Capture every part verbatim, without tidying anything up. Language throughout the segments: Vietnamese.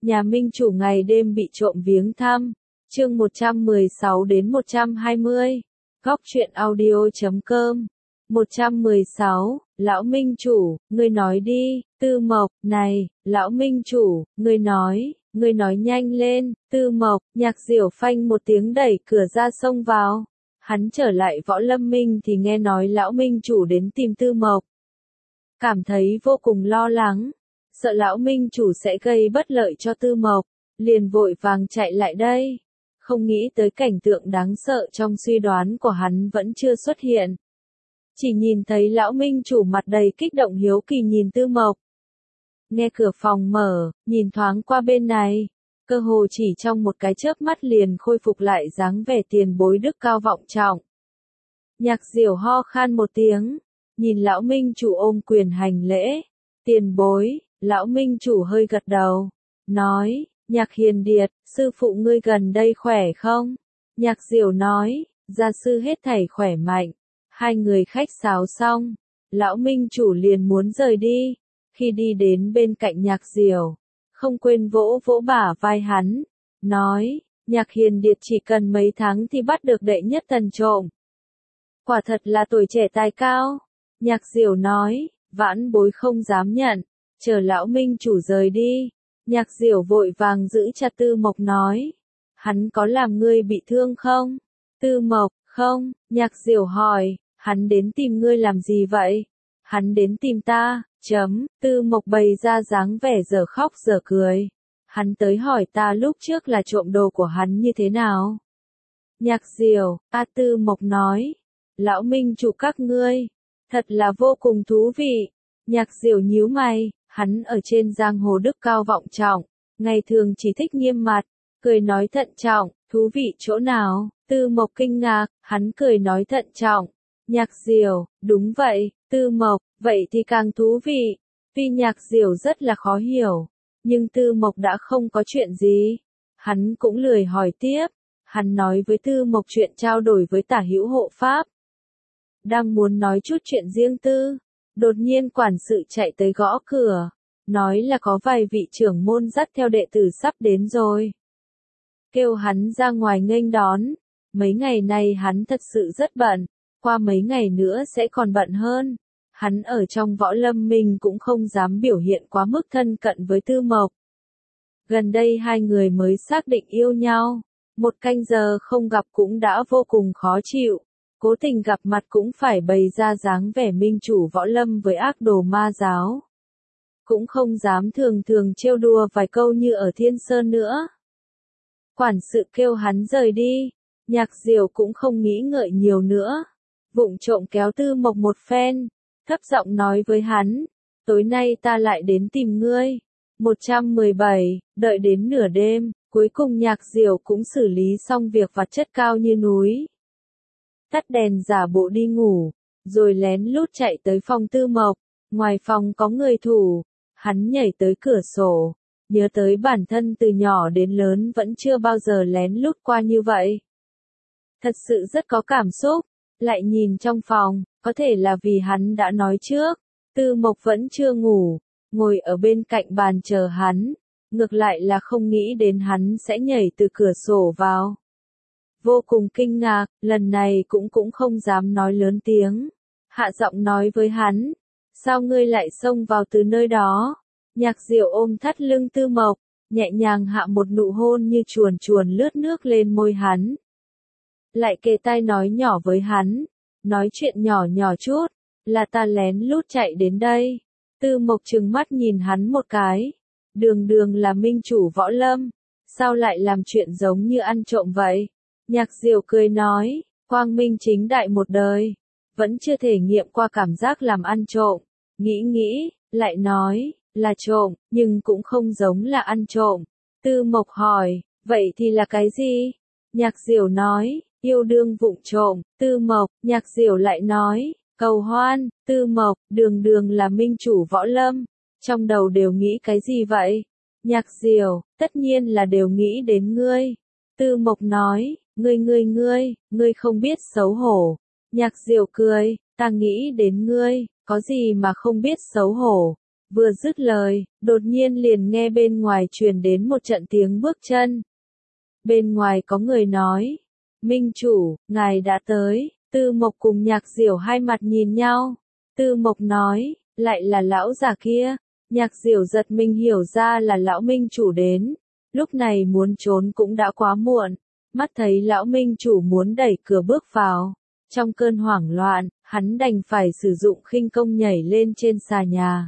Nhà minh chủ ngày đêm bị trộm viếng thăm. Chương một trăm mười sáu đến một trăm hai mươi. Góc truyện audio chấm com. một trăm mười sáu. Lão minh chủ, ngươi nói đi. Tư Mộc, này, lão minh chủ, ngươi nói, ngươi nói nhanh lên. Tư Mộc, Nhạc Diểu phanh một tiếng đẩy cửa ra xông vào. Hắn trở lại Võ Lâm Minh thì nghe nói lão minh chủ đến tìm Tư Mộc. Cảm thấy vô cùng lo lắng, sợ lão minh chủ sẽ gây bất lợi cho Tư Mộc, liền vội vàng chạy lại đây. Không nghĩ tới cảnh tượng đáng sợ trong suy đoán của hắn vẫn chưa xuất hiện. Chỉ nhìn thấy lão minh chủ mặt đầy kích động hiếu kỳ nhìn Tư Mộc. Nghe cửa phòng mở, nhìn thoáng qua bên này, cơ hồ chỉ trong một cái chớp mắt liền khôi phục lại dáng vẻ tiền bối đức cao vọng trọng. Nhạc Diểu ho khan một tiếng, nhìn lão minh chủ ôm quyền hành lễ. Tiền bối, lão minh chủ hơi gật đầu, nói, Nhạc Hiền Điệt, sư phụ ngươi gần đây khỏe không? Nhạc Diểu nói, gia sư hết thảy khỏe mạnh. Hai người khách sáo xong, lão minh chủ liền muốn rời đi. Khi đi đến bên cạnh Nhạc Diểu, không quên vỗ vỗ bả vai hắn, nói, Nhạc Hiền Điệt chỉ cần mấy tháng thì bắt được đệ nhất thần trộm. Quả thật là tuổi trẻ tài cao. Nhạc Diểu nói, vãn bối không dám nhận, chờ lão minh chủ rời đi. Nhạc Diểu vội vàng giữ chặt Tư Mộc nói, hắn có làm ngươi bị thương không? Tư Mộc, không. Nhạc Diểu hỏi, hắn đến tìm ngươi làm gì vậy? Hắn đến tìm ta, chấm. Tư Mộc bày ra dáng vẻ dở khóc dở cười. Hắn tới hỏi ta lúc trước là trộm đồ của hắn như thế nào? Nhạc Diểu, A Tư Mộc nói, lão minh chủ các ngươi, thật là vô cùng thú vị. Nhạc Diểu nhíu mày, hắn ở trên giang hồ đức cao vọng trọng, ngày thường chỉ thích nghiêm mặt, cười nói thận trọng, thú vị chỗ nào? Tư Mộc kinh ngạc, hắn cười nói thận trọng. Nhạc Diểu, đúng vậy. Tư Mộc, vậy thì càng thú vị. Vì Nhạc Diểu rất là khó hiểu, nhưng Tư Mộc đã không có chuyện gì, hắn cũng lười hỏi tiếp. Hắn nói với Tư Mộc chuyện trao đổi với Tả Hữu hộ pháp. Đang muốn nói chút chuyện riêng tư, đột nhiên quản sự chạy tới gõ cửa, nói là có vài vị trưởng môn dắt theo đệ tử sắp đến rồi. Kêu hắn ra ngoài nghênh đón. Mấy ngày nay hắn thật sự rất bận, qua mấy ngày nữa sẽ còn bận hơn. Hắn ở trong Võ Lâm Minh cũng không dám biểu hiện quá mức thân cận với Tư Mộc. Gần đây hai người mới xác định yêu nhau, một canh giờ không gặp cũng đã vô cùng khó chịu, cố tình gặp mặt cũng phải bày ra dáng vẻ minh chủ Võ Lâm với ác đồ ma giáo. Cũng không dám thường thường trêu đùa vài câu như ở Thiên Sơn nữa. Quản sự kêu hắn rời đi, Nhạc Diểu cũng không nghĩ ngợi nhiều nữa, vụng trộm kéo Tư Mộc một phen, thấp giọng nói với hắn, tối nay ta lại đến tìm ngươi. một trăm mười bảy, đợi đến nửa đêm, cuối cùng Nhạc Diểu cũng xử lý xong việc vặt chất cao như núi. Tắt đèn giả bộ đi ngủ, rồi lén lút chạy tới phòng Tư Mộc, ngoài phòng có người thủ, hắn nhảy tới cửa sổ, nhớ tới bản thân từ nhỏ đến lớn vẫn chưa bao giờ lén lút qua như vậy. Thật sự rất có cảm xúc, lại nhìn trong phòng, có thể là vì hắn đã nói trước, Tư Mộc vẫn chưa ngủ, ngồi ở bên cạnh bàn chờ hắn, ngược lại là không nghĩ đến hắn sẽ nhảy từ cửa sổ vào. Vô cùng kinh ngạc, lần này cũng cũng không dám nói lớn tiếng, hạ giọng nói với hắn, sao ngươi lại xông vào từ nơi đó? Nhạc Diểu ôm thắt lưng Tư Mộc, nhẹ nhàng hạ một nụ hôn như chuồn chuồn lướt nước lên môi hắn. Lại kề tai nói nhỏ với hắn, nói chuyện nhỏ nhỏ chút, là ta lén lút chạy đến đây. Tư Mộc trừng mắt nhìn hắn một cái, đường đường là minh chủ Võ Lâm, sao lại làm chuyện giống như ăn trộm vậy? Nhạc Diểu cười nói, quang minh chính đại một đời, vẫn chưa thể nghiệm qua cảm giác làm ăn trộm, nghĩ nghĩ, lại nói, là trộm, nhưng cũng không giống là ăn trộm. Tư Mộc hỏi, vậy thì là cái gì? Nhạc Diểu nói, yêu đương vụng trộm. Tư Mộc, Nhạc Diểu lại nói, cầu hoan. Tư Mộc, đường đường là minh chủ Võ Lâm, trong đầu đều nghĩ cái gì vậy? Nhạc Diểu, tất nhiên là đều nghĩ đến ngươi. Tư Mộc nói, ngươi ngươi ngươi, ngươi không biết xấu hổ. Nhạc Diểu cười, ta nghĩ đến ngươi, có gì mà không biết xấu hổ? Vừa dứt lời, đột nhiên liền nghe bên ngoài truyền đến một trận tiếng bước chân. Bên ngoài có người nói, Minh chủ, ngài đã tới. Tư Mộc cùng Nhạc Diểu hai mặt nhìn nhau. Tư Mộc nói, lại là lão già kia. Nhạc Diểu giật mình hiểu ra là lão Minh chủ đến. Lúc này muốn trốn cũng đã quá muộn. Mắt thấy lão Minh chủ muốn đẩy cửa bước vào. Trong cơn hoảng loạn, hắn đành phải sử dụng khinh công nhảy lên trên xà nhà.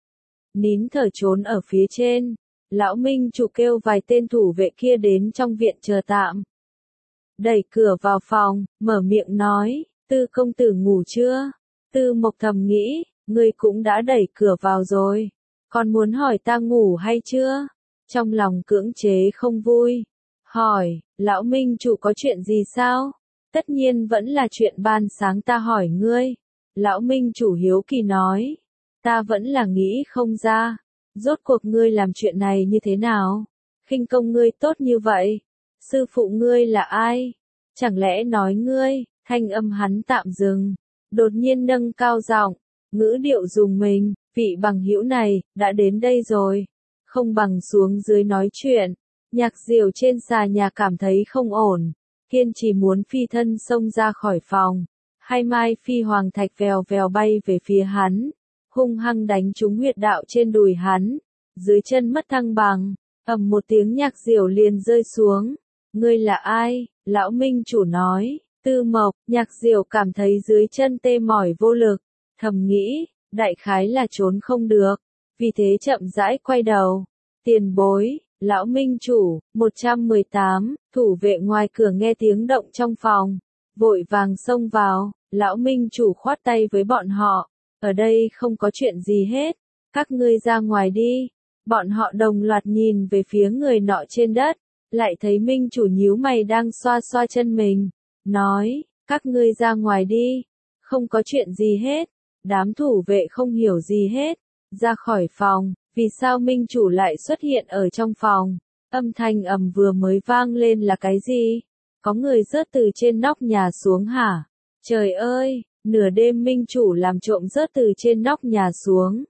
Nín thở trốn ở phía trên. Lão Minh chủ kêu vài tên thủ vệ kia đến trong viện chờ tạm. Đẩy cửa vào phòng, mở miệng nói, Tư công tử ngủ chưa? Tư Mộc thầm nghĩ, ngươi cũng đã đẩy cửa vào rồi. Còn muốn hỏi ta ngủ hay chưa? Trong lòng cưỡng chế không vui. Hỏi, lão Minh chủ có chuyện gì sao? Tất nhiên vẫn là chuyện ban sáng ta hỏi ngươi. Lão Minh chủ hiếu kỳ nói, ta vẫn là nghĩ không ra. Rốt cuộc ngươi làm chuyện này như thế nào? Khinh công ngươi tốt như vậy. Sư phụ ngươi là ai? Chẳng lẽ nói ngươi? Thanh âm hắn tạm dừng. Đột nhiên nâng cao giọng, ngữ điệu dùng mình, vị bằng hữu này, đã đến đây rồi. Không bằng xuống dưới nói chuyện. Nhạc Diểu trên xà nhà cảm thấy không ổn. Kiên trì muốn phi thân xông ra khỏi phòng. Hai mai phi hoàng thạch vèo vèo bay về phía hắn. Hung hăng đánh trúng huyệt đạo trên đùi hắn. Dưới chân mất thăng bằng. Ầm một tiếng Nhạc Diểu liền rơi xuống. Ngươi là ai? Lão Minh chủ nói. Tư Mộc. Nhạc Diểu cảm thấy dưới chân tê mỏi vô lực. Thầm nghĩ, đại khái là trốn không được. Vì thế chậm rãi quay đầu. Tiền bối, lão Minh chủ. một trăm mười tám, thủ vệ ngoài cửa nghe tiếng động trong phòng. Vội vàng xông vào. Lão Minh chủ khoát tay với bọn họ. Ở đây không có chuyện gì hết. Các ngươi ra ngoài đi. Bọn họ đồng loạt nhìn về phía người nọ trên đất. Lại thấy Minh chủ nhíu mày đang xoa xoa chân mình. Nói, các ngươi ra ngoài đi. Không có chuyện gì hết. Đám thủ vệ không hiểu gì hết. Ra khỏi phòng. Vì sao Minh chủ lại xuất hiện ở trong phòng? Âm thanh ầm vừa mới vang lên là cái gì? Có người rớt từ trên nóc nhà xuống hả? Trời ơi, nửa đêm Minh chủ làm trộm rớt từ trên nóc nhà xuống.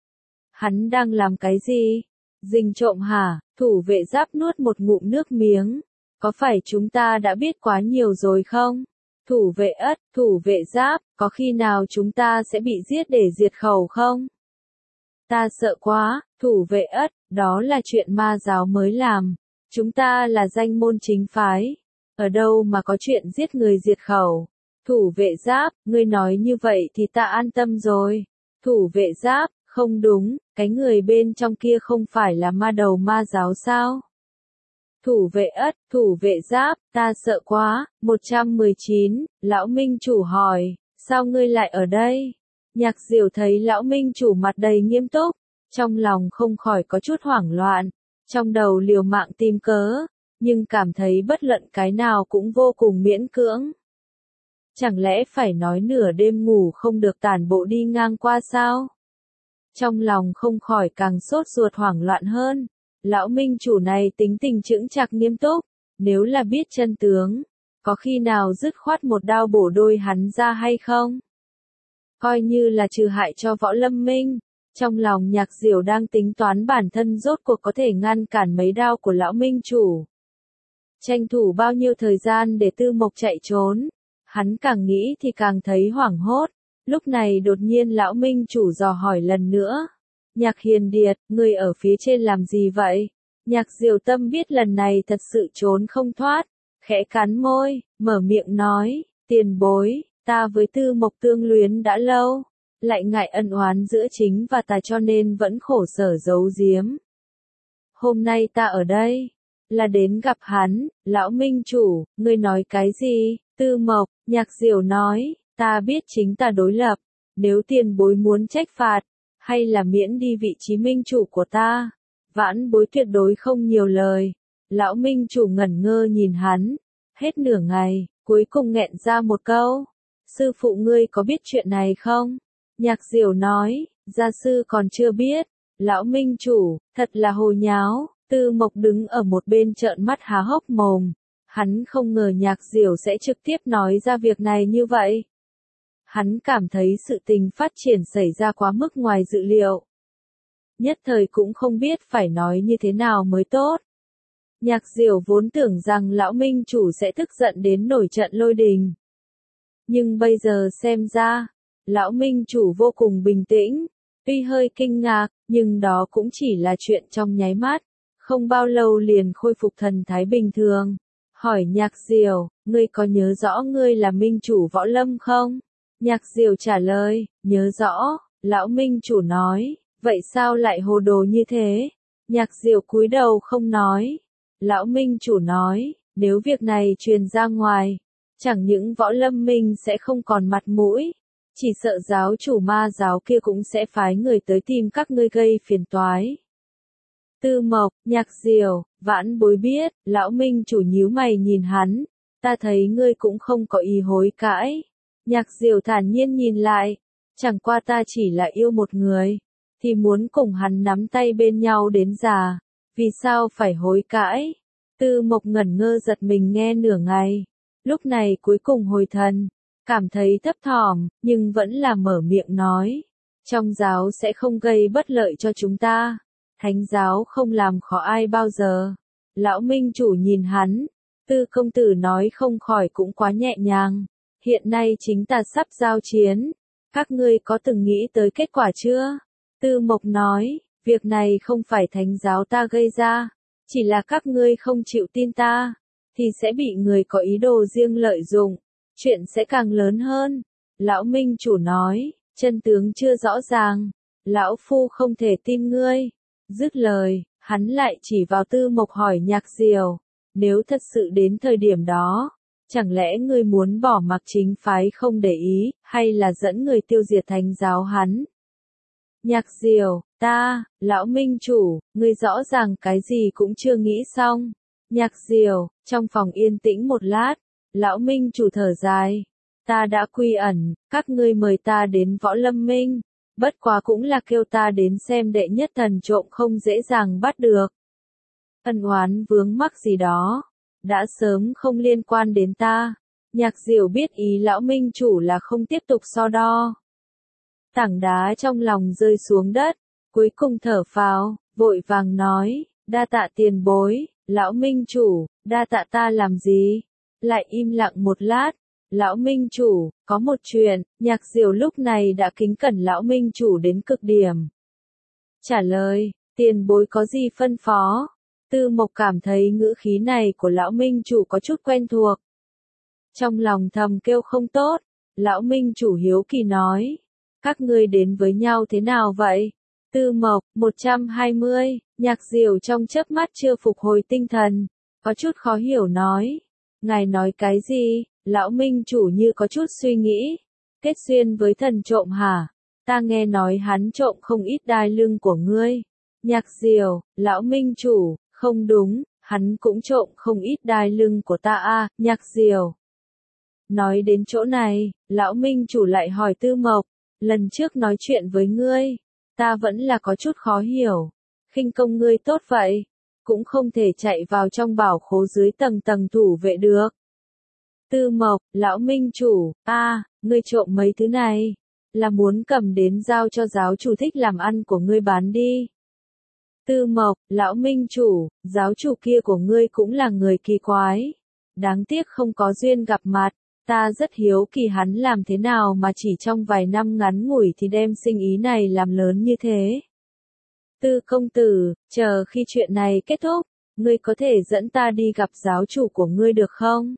Hắn đang làm cái gì? Rình trộm hả? Thủ vệ Giáp nuốt một ngụm nước miếng. Có phải chúng ta đã biết quá nhiều rồi không? Thủ vệ Ất, thủ vệ Giáp, có khi nào chúng ta sẽ bị giết để diệt khẩu không? Ta sợ quá, thủ vệ Ất, đó là chuyện ma giáo mới làm. Chúng ta là danh môn chính phái. Ở đâu mà có chuyện giết người diệt khẩu? Thủ vệ Giáp, ngươi nói như vậy thì ta an tâm rồi. Thủ vệ Giáp, không đúng, cái người bên trong kia không phải là ma đầu ma giáo sao? Thủ vệ Ất, thủ vệ Giáp, ta sợ quá. một trăm mười chín, lão Minh chủ hỏi, sao ngươi lại ở đây? Nhạc Diểu thấy lão Minh chủ mặt đầy nghiêm túc, trong lòng không khỏi có chút hoảng loạn, trong đầu liều mạng tìm cớ, nhưng cảm thấy bất luận cái nào cũng vô cùng miễn cưỡng. Chẳng lẽ phải nói nửa đêm ngủ không được tản bộ đi ngang qua sao? Trong lòng không khỏi càng sốt ruột hoảng loạn hơn. Lão Minh chủ này tính tình chững chạc nghiêm túc, nếu là biết chân tướng, có khi nào dứt khoát một đao bổ đôi hắn ra hay không? Coi như là trừ hại cho Võ Lâm Minh. Trong lòng Nhạc Diểu đang tính toán bản thân rốt cuộc có thể ngăn cản mấy đao của lão Minh chủ. Tranh thủ bao nhiêu thời gian để Tư Mộc chạy trốn. Hắn càng nghĩ thì càng thấy hoảng hốt. Lúc này đột nhiên lão Minh chủ dò hỏi lần nữa. Nhạc Hiền Điệt, người ở phía trên làm gì vậy? Nhạc Diểu tâm biết lần này thật sự trốn không thoát. Khẽ cắn môi, mở miệng nói, tiền bối, ta với Tư Mộc tương luyến đã lâu. Lại ngại ân oán giữa chính và tà cho nên vẫn khổ sở giấu giếm. Hôm nay ta ở đây, là đến gặp hắn, lão Minh chủ, ngươi nói cái gì? Tư Mộc, Nhạc Diểu nói, ta biết chính ta đối lập, nếu tiền bối muốn trách phạt, hay là miễn đi vị trí minh chủ của ta, vãn bối tuyệt đối không nhiều lời. Lão Minh chủ ngẩn ngơ nhìn hắn, hết nửa ngày, cuối cùng nghẹn ra một câu, sư phụ ngươi có biết chuyện này không? Nhạc Diểu nói, gia sư còn chưa biết. Lão Minh chủ, thật là hồ nháo. Tư Mộc đứng ở một bên trợn mắt há hốc mồm. Hắn không ngờ Nhạc Diểu sẽ trực tiếp nói ra việc này như vậy. Hắn cảm thấy sự tình phát triển xảy ra quá mức ngoài dự liệu. nhất thời cũng không biết phải nói như thế nào mới tốt. Nhạc Diều vốn tưởng rằng lão minh chủ sẽ tức giận đến nổi trận lôi đình. Nhưng bây giờ xem ra, lão minh chủ vô cùng bình tĩnh, tuy hơi kinh ngạc, nhưng đó cũng chỉ là chuyện trong nháy mắt, không bao lâu liền khôi phục thần thái bình thường. Hỏi Nhạc Diều, ngươi có nhớ rõ ngươi là minh chủ võ lâm không? Nhạc Diều trả lời, nhớ rõ, lão minh chủ nói, vậy sao lại hồ đồ như thế? Nhạc Diều cúi đầu không nói. Lão minh chủ nói, nếu việc này truyền ra ngoài, chẳng những võ lâm minh sẽ không còn mặt mũi, chỉ sợ giáo chủ ma giáo kia cũng sẽ phái người tới tìm các ngươi gây phiền toái. Tư Mộc, Nhạc Diều, vãn bối biết, lão minh chủ nhíu mày nhìn hắn, ta thấy ngươi cũng không có ý hối cãi. Nhạc Diều thản nhiên nhìn lại, chẳng qua ta chỉ là yêu một người, thì muốn cùng hắn nắm tay bên nhau đến già, vì sao phải hối cãi? Tư Mộc ngẩn ngơ giật mình nghe nửa ngày, lúc này cuối cùng hồi thần, cảm thấy thấp thỏm, nhưng vẫn là mở miệng nói, trong giáo sẽ không gây bất lợi cho chúng ta, thánh giáo không làm khó ai bao giờ. Lão minh chủ nhìn hắn, Tư công tử nói không khỏi cũng quá nhẹ nhàng, hiện nay chính ta sắp giao chiến, các ngươi có từng nghĩ tới kết quả chưa? Tư Mộc nói, việc này không phải thánh giáo ta gây ra, chỉ là các ngươi không chịu tin ta, thì sẽ bị người có ý đồ riêng lợi dụng, chuyện sẽ càng lớn hơn. Lão minh chủ nói, chân tướng chưa rõ ràng, lão phu không thể tin ngươi. Dứt lời, hắn lại chỉ vào Tư Mộc hỏi Nhạc Diều, nếu thật sự đến thời điểm đó, chẳng lẽ ngươi muốn bỏ mặc chính phái không để ý, hay là dẫn người tiêu diệt thánh giáo hắn? Nhạc Diều, ta, lão minh chủ, ngươi rõ ràng cái gì cũng chưa nghĩ xong. Nhạc Diều, trong phòng yên tĩnh một lát, lão minh chủ thở dài, ta đã quy ẩn, các ngươi mời ta đến võ lâm minh, bất quá cũng là kêu ta đến xem đệ nhất thần trộm không dễ dàng bắt được. Ân oán vướng mắc gì đó, đã sớm không liên quan đến ta. Nhạc Diều biết ý lão minh chủ là không tiếp tục so đo. Tảng đá trong lòng rơi xuống đất, cuối cùng thở phào, vội vàng nói, đa tạ tiền bối, lão minh chủ, đa tạ ta làm gì? Lại im lặng một lát, lão minh chủ, có một chuyện. Nhạc Diều lúc này đã kính cẩn lão minh chủ đến cực điểm. Trả lời, tiền bối có gì phân phó? Tư Mộc cảm thấy ngữ khí này của lão minh chủ có chút quen thuộc. Trong lòng thầm kêu không tốt, lão minh chủ hiếu kỳ nói, các ngươi đến với nhau thế nào vậy? Tư Mộc, một trăm hai mươi, Nhạc Diều trong chớp mắt chưa phục hồi tinh thần, có chút khó hiểu nói, ngài nói cái gì? Lão minh chủ như có chút suy nghĩ, kết duyên với thần trộm hả? Ta nghe nói hắn trộm không ít đai lưng của ngươi. Nhạc Diều, lão minh chủ, không đúng, hắn cũng trộm không ít đai lưng của ta a. Nhạc Diều. Nói đến chỗ này, lão minh chủ lại hỏi Tư Mộc, lần trước nói chuyện với ngươi, ta vẫn là có chút khó hiểu, khinh công ngươi tốt vậy, cũng không thể chạy vào trong bảo khố dưới tầng tầng thủ vệ được. Tư Mộc, lão minh chủ, a, à, ngươi trộm mấy thứ này, là muốn cầm đến giao cho giáo chủ thích làm ăn của ngươi bán đi. Tư Mộc, lão minh chủ, giáo chủ kia của ngươi cũng là người kỳ quái, đáng tiếc không có duyên gặp mặt, ta rất hiếu kỳ hắn làm thế nào mà chỉ trong vài năm ngắn ngủi thì đem sinh ý này làm lớn như thế. Tư công tử, chờ khi chuyện này kết thúc, ngươi có thể dẫn ta đi gặp giáo chủ của ngươi được không?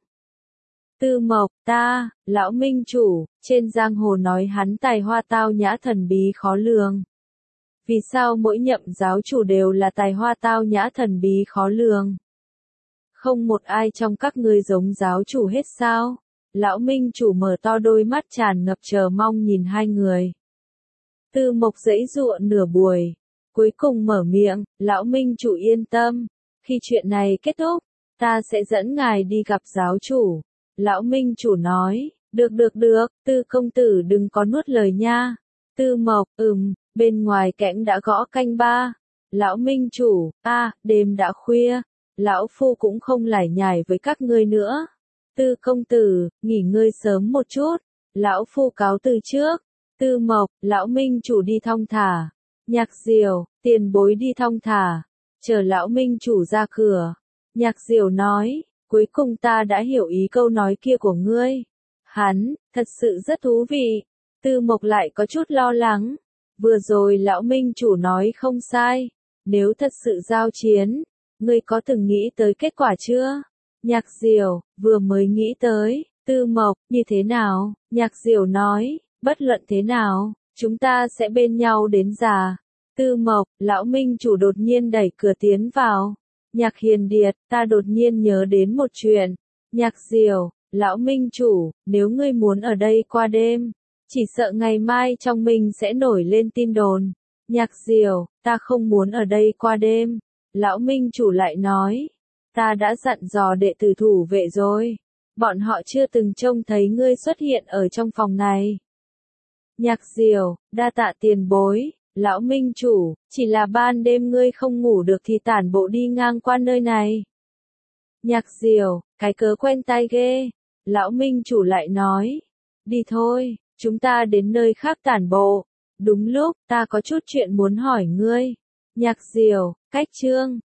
Tư Mộc, ta, lão minh chủ, trên giang hồ nói hắn tài hoa tao nhã thần bí khó lường. Vì sao mỗi nhậm giáo chủ đều là tài hoa tao nhã thần bí khó lường? Không một ai trong các ngươi giống giáo chủ hết sao? Lão minh chủ mở to đôi mắt tràn ngập chờ mong nhìn hai người. Tư Mộc giãy giụa nửa buổi, cuối cùng mở miệng, lão minh chủ yên tâm, khi chuyện này kết thúc, ta sẽ dẫn ngài đi gặp giáo chủ. Lão minh chủ nói, được được được, Tư công tử đừng có nuốt lời nha. Tư Mộc, ừm, bên ngoài kẽm đã gõ canh ba. Lão minh chủ, a, à, đêm đã khuya, lão phu cũng không lải nhải với các ngươi nữa. Tư công tử, nghỉ ngơi sớm một chút, lão phu cáo từ trước. Tư Mộc, lão minh chủ đi thong thả. Nhạc Diều, tiền bối đi thong thả, chờ lão minh chủ ra cửa. Nhạc Diều nói, cuối cùng ta đã hiểu ý câu nói kia của ngươi. Hắn, thật sự rất thú vị. Tư Mộc lại có chút lo lắng. Vừa rồi lão minh chủ nói không sai. Nếu thật sự giao chiến, ngươi có từng nghĩ tới kết quả chưa? Nhạc Diều, vừa mới nghĩ tới. Tư Mộc, như thế nào? Nhạc Diều nói, bất luận thế nào, chúng ta sẽ bên nhau đến già. Tư Mộc, lão minh chủ đột nhiên đẩy cửa tiến vào. Nhạc Hiền Điệt, ta đột nhiên nhớ đến một chuyện. Nhạc Diều, lão minh chủ, nếu ngươi muốn ở đây qua đêm, chỉ sợ ngày mai trong mình sẽ nổi lên tin đồn. Nhạc Diều, ta không muốn ở đây qua đêm. Lão minh chủ lại nói, ta đã dặn dò đệ tử thủ vệ rồi. Bọn họ chưa từng trông thấy ngươi xuất hiện ở trong phòng này. Nhạc Diều, đa tạ tiền bối. Lão minh chủ, chỉ là ban đêm ngươi không ngủ được thì tản bộ đi ngang qua nơi này. Nhạc Diều, cái cớ quen tai ghê. Lão minh chủ lại nói, đi thôi, chúng ta đến nơi khác tản bộ. Đúng lúc, ta có chút chuyện muốn hỏi ngươi. Nhạc Diều, cách chương